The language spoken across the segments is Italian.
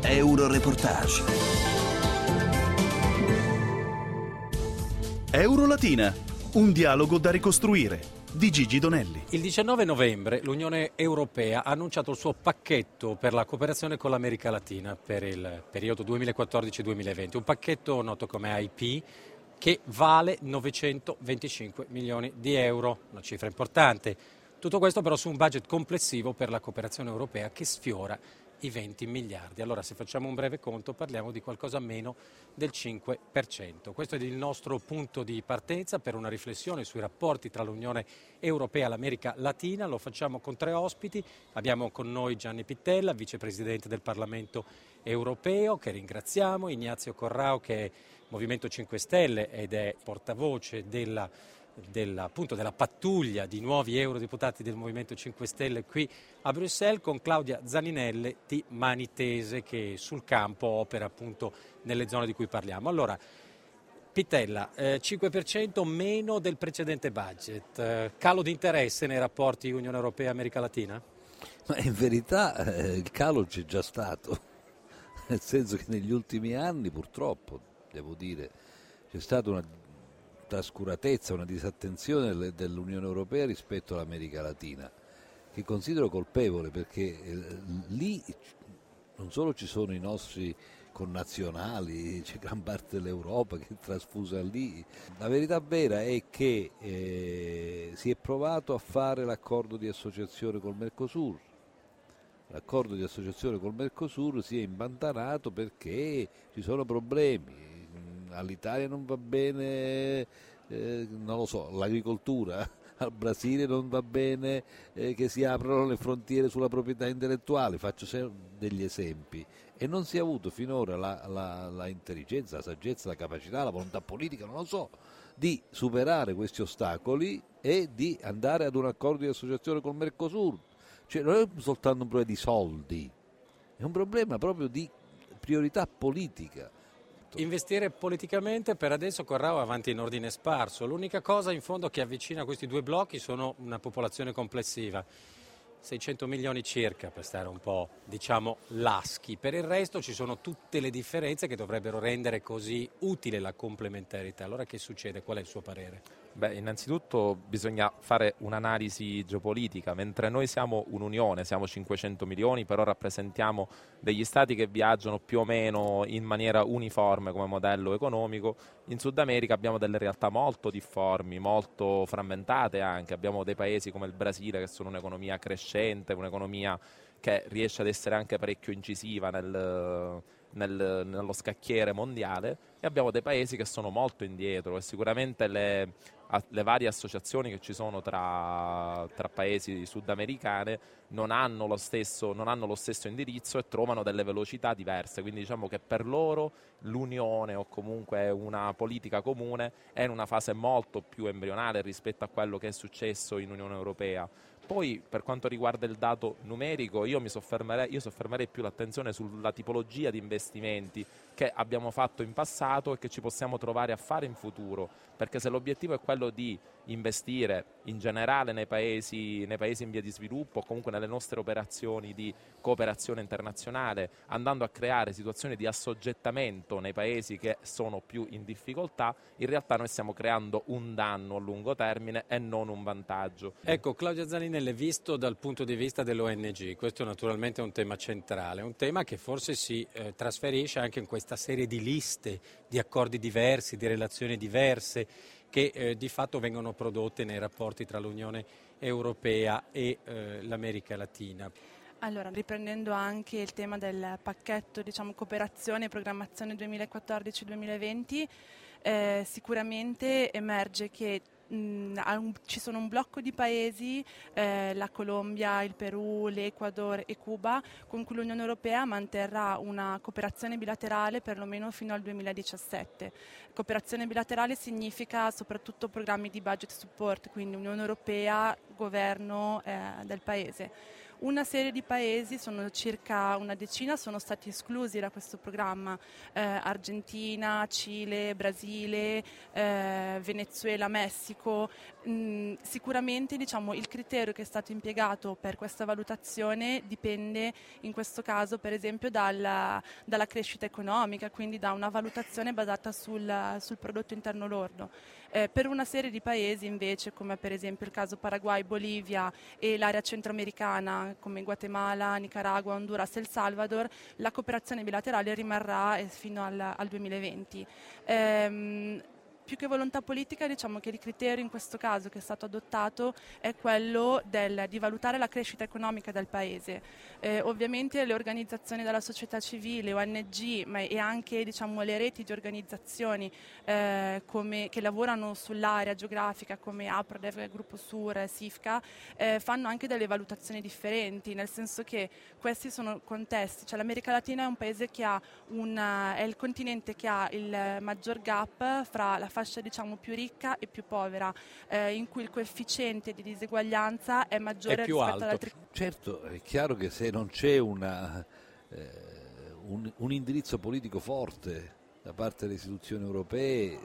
Euroreportage. Eurolatina, un dialogo da ricostruire, di Gigi Donelli. Il 19 novembre l'Unione Europea ha annunciato il suo pacchetto per la cooperazione con l'America Latina per il periodo 2014-2020, un pacchetto noto come IP che vale 925 milioni di euro, una cifra importante. Tutto questo però su un budget complessivo per la cooperazione europea che sfiora i 20 miliardi. Allora, se facciamo un breve conto, parliamo di qualcosa meno del 5%. Questo è il nostro punto di partenza per una riflessione sui rapporti tra l'Unione Europea e l'America Latina. Lo facciamo con 3 ospiti. Abbiamo con noi Gianni Pittella, vicepresidente del Parlamento Europeo, che ringraziamo, Ignazio Corrao, che è Movimento 5 Stelle ed è portavoce della pattuglia di nuovi eurodeputati del Movimento 5 Stelle qui a Bruxelles, con Claudia Zaninelli di Manitese, che sul campo opera appunto nelle zone di cui parliamo. Allora, Pittella, 5% meno del precedente budget, calo di interesse nei rapporti Unione Europea-America Latina? Ma in verità il calo c'è già stato, nel senso che negli ultimi anni purtroppo, devo dire, c'è stata una trascuratezza, una disattenzione dell'Unione Europea rispetto all'America Latina, che considero colpevole, perché lì non solo ci sono i nostri connazionali, c'è gran parte dell'Europa che è trasfusa lì. La verità vera è che si è provato a fare l'accordo di associazione col Mercosur. L'accordo di associazione col Mercosur si è impantanato perché ci sono problemi. All'Italia non va bene, non lo so, l'agricoltura, al Brasile non va bene che si aprono le frontiere sulla proprietà intellettuale, faccio degli esempi, e non si è avuto finora la intelligenza, la saggezza, la capacità, la volontà politica, non lo so, di superare questi ostacoli e di andare ad un accordo di associazione col Mercosur. Cioè non è soltanto un problema di soldi, è un problema proprio di priorità politica. Investire politicamente per adesso Corrao è avanti in ordine sparso. L'unica cosa in fondo che avvicina questi due blocchi sono una popolazione complessiva, 600 milioni circa, per stare un po', diciamo, laschi. Per il resto ci sono tutte le differenze che dovrebbero rendere così utile la complementarità. Allora che succede? Qual è il suo parere? Beh, innanzitutto bisogna fare un'analisi geopolitica. Mentre noi siamo un'unione, siamo 500 milioni, però rappresentiamo degli stati che viaggiano più o meno in maniera uniforme come modello economico. In Sud America abbiamo delle realtà molto difformi, molto frammentate anche. Abbiamo dei paesi come il Brasile che sono un'economia crescente, un'economia che riesce ad essere anche parecchio incisiva nello scacchiere mondiale, e abbiamo dei paesi che sono molto indietro, e sicuramente le varie associazioni che ci sono tra paesi sudamericane non hanno lo stesso indirizzo e trovano delle velocità diverse, quindi diciamo che per loro l'unione o comunque una politica comune è in una fase molto più embrionale rispetto a quello che è successo in Unione Europea. Poi per quanto riguarda il dato numerico io soffermerei più l'attenzione sulla tipologia di investimenti che abbiamo fatto in passato e che ci possiamo trovare a fare in futuro, perché se l'obiettivo è quello di investire in generale nei paesi in via di sviluppo o comunque nelle nostre operazioni di cooperazione internazionale, andando a creare situazioni di assoggettamento nei paesi che sono più in difficoltà, in realtà noi stiamo creando un danno a lungo termine e non un vantaggio. Ecco, Claudia Zaninelli, visto dal punto di vista dell'ONG, questo naturalmente è un tema centrale, un tema che forse si trasferisce anche in questa serie di liste, di accordi diversi, di relazioni diverse che di fatto vengono prodotte nei rapporti tra l'Unione Europea e l'America Latina. Allora, riprendendo anche il tema del pacchetto, cooperazione e programmazione 2014-2020, sicuramente emerge che ci sono un blocco di paesi, la Colombia, il Perù, l'Ecuador e Cuba, con cui l'Unione Europea manterrà una cooperazione bilaterale perlomeno fino al 2017. Cooperazione bilaterale significa soprattutto programmi di budget support, quindi Unione Europea, governo del paese. Una serie di paesi, sono circa una decina, sono stati esclusi da questo programma: Argentina, Cile, Brasile, Venezuela, Messico. Sicuramente il criterio che è stato impiegato per questa valutazione dipende in questo caso per esempio dalla crescita economica, quindi da una valutazione basata sul prodotto interno lordo. Per una serie di paesi invece, come per esempio il caso Paraguay, Bolivia e l'area centroamericana come Guatemala, Nicaragua, Honduras e El Salvador, la cooperazione bilaterale rimarrà fino al 2020. Più che volontà politica, diciamo che il criterio in questo caso che è stato adottato è quello di valutare la crescita economica del paese. Ovviamente le organizzazioni della società civile, ONG, e anche le reti di organizzazioni che lavorano sull'area geografica come APRODEV, Gruppo Sur, SIFCA, fanno anche delle valutazioni differenti, nel senso che questi sono contesti, cioè l'America Latina è un paese che è il continente che ha il maggior gap fra la fascia più ricca e più povera, in cui il coefficiente di diseguaglianza è maggiore rispetto ad altri. Certo, è chiaro che se non c'è un indirizzo politico forte da parte delle istituzioni europee,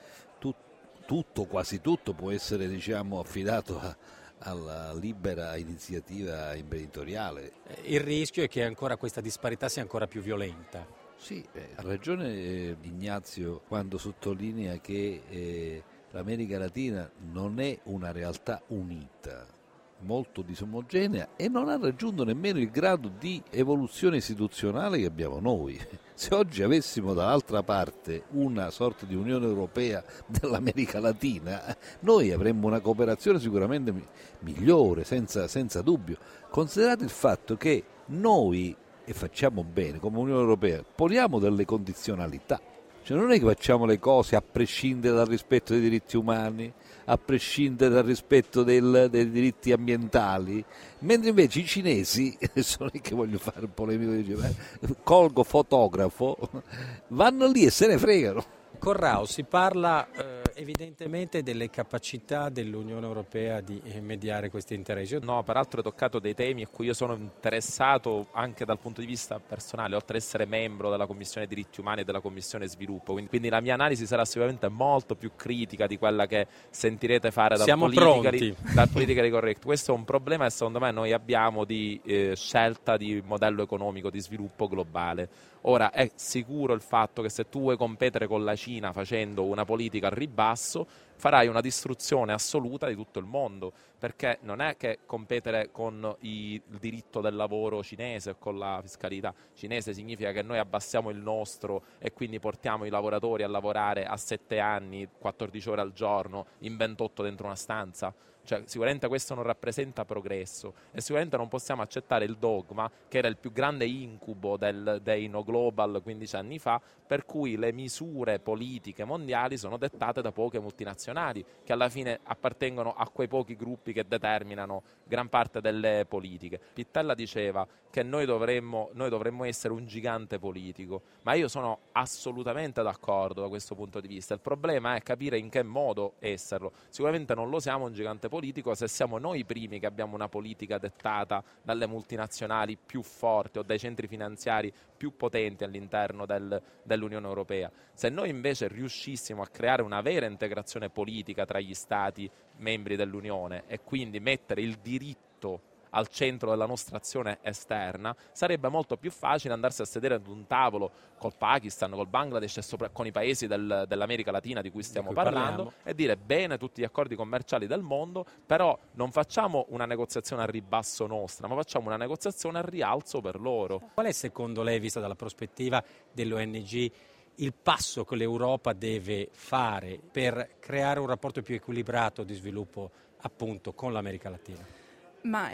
quasi tutto può essere affidato alla libera iniziativa imprenditoriale. Il rischio è che ancora questa disparità sia ancora più violenta. Sì, ha ragione Ignazio quando sottolinea che l'America Latina non è una realtà unita, molto disomogenea e non ha raggiunto nemmeno il grado di evoluzione istituzionale che abbiamo noi. Se oggi avessimo dall'altra parte una sorta di Unione Europea dell'America Latina, noi avremmo una cooperazione sicuramente migliore, senza dubbio. Considerate il fatto che noi, e facciamo bene come Unione Europea, poniamo delle condizionalità, cioè non è che facciamo le cose a prescindere dal rispetto dei diritti umani, a prescindere dal rispetto dei diritti ambientali, mentre invece i cinesi, adesso non è che voglio fare un polemico, colgo fotografo, vanno lì e se ne fregano. Corrao, si parla evidentemente delle capacità dell'Unione Europea di mediare questi interessi. No, peraltro hai toccato dei temi a cui io sono interessato anche dal punto di vista personale, oltre ad essere membro della Commissione Diritti Umani e della Commissione Sviluppo, quindi la mia analisi sarà sicuramente molto più critica di quella che sentirete fare dal Politically Correct. Questo è un problema che secondo me noi abbiamo di scelta di modello economico di sviluppo globale. Ora è sicuro il fatto che se tu vuoi competere con la Cina facendo una politica al ribasso, farai una distruzione assoluta di tutto il mondo, perché non è che competere con il diritto del lavoro cinese o con la fiscalità cinese significa che noi abbassiamo il nostro e quindi portiamo i lavoratori a lavorare a 7 anni, 14 ore al giorno, in 28 dentro una stanza. Cioè, sicuramente questo non rappresenta progresso e sicuramente non possiamo accettare il dogma che era il più grande incubo dei no global 15 anni fa, per cui le misure politiche mondiali sono dettate da poche multinazionali che alla fine appartengono a quei pochi gruppi che determinano gran parte delle politiche. Pittella diceva che noi dovremmo essere un gigante politico, ma io sono assolutamente d'accordo da questo punto di vista. Il problema è capire in che modo esserlo. Sicuramente non lo siamo un gigante politico se siamo noi i primi che abbiamo una politica dettata dalle multinazionali più forti o dai centri finanziari più potenti all'interno dell'Unione Europea. Se noi invece riuscissimo a creare una vera integrazione politica tra gli Stati membri dell'Unione e quindi mettere il diritto al centro della nostra azione esterna, sarebbe molto più facile andarsi a sedere ad un tavolo col Pakistan, col Bangladesh e con i paesi dell'America Latina di cui stiamo parlando e dire bene tutti gli accordi commerciali del mondo, però non facciamo una negoziazione a ribasso nostra, ma facciamo una negoziazione a rialzo per loro. Qual è secondo lei, vista dalla prospettiva dell'ONG, il passo che l'Europa deve fare per creare un rapporto più equilibrato di sviluppo appunto con l'America Latina? Ma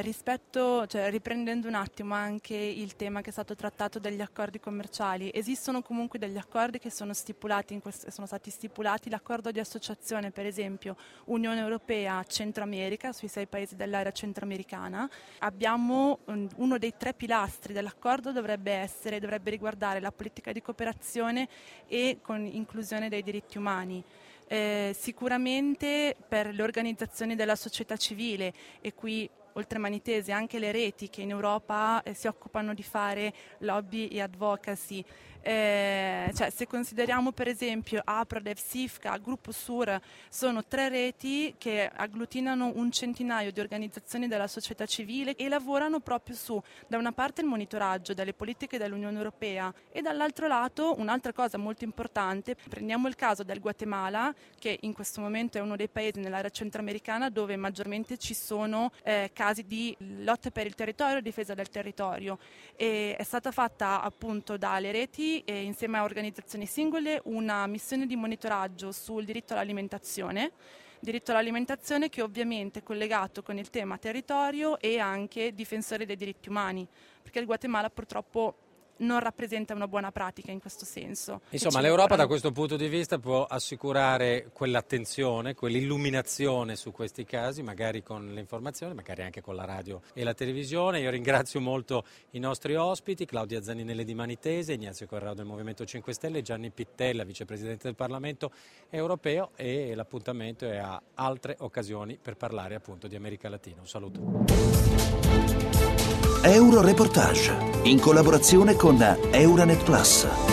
riprendendo un attimo anche il tema che è stato trattato degli accordi commerciali, esistono comunque degli accordi che sono stati stipulati, l'accordo di associazione per esempio Unione Europea Centro America sui 6 paesi dell'area centroamericana. Abbiamo uno dei 3 pilastri dell'accordo dovrebbe riguardare la politica di cooperazione e con inclusione dei diritti umani. Sicuramente per le organizzazioni della società civile, e qui oltre Manitesi, anche le reti che in Europa si occupano di fare lobby e advocacy. Cioè, se consideriamo per esempio APRADEV, SIFCA, Gruppo Sur, sono 3 reti che agglutinano un centinaio di organizzazioni della società civile e lavorano proprio su, da una parte, il monitoraggio delle politiche dell'Unione Europea e dall'altro lato un'altra cosa molto importante. Prendiamo il caso del Guatemala, che in questo momento è uno dei paesi nell'area centroamericana dove maggiormente ci sono casi di lotte per il territorio e difesa del territorio, e è stata fatta appunto dalle reti insieme a organizzazioni singole una missione di monitoraggio sul diritto all'alimentazione che ovviamente è collegato con il tema territorio e anche difensore dei diritti umani, perché il Guatemala purtroppo non rappresenta una buona pratica in questo senso. Insomma, l'Europa da questo punto di vista può assicurare quell'attenzione, quell'illuminazione su questi casi, magari con le informazioni, magari anche con la radio e la televisione. Io ringrazio molto i nostri ospiti, Claudia Zaninelli di Manitese, Ignazio Corrao del Movimento 5 Stelle, Gianni Pittella, vicepresidente del Parlamento europeo, e l'appuntamento è a altre occasioni per parlare appunto di America Latina. Un saluto. Euroreportage, in collaborazione con Euranet Plus.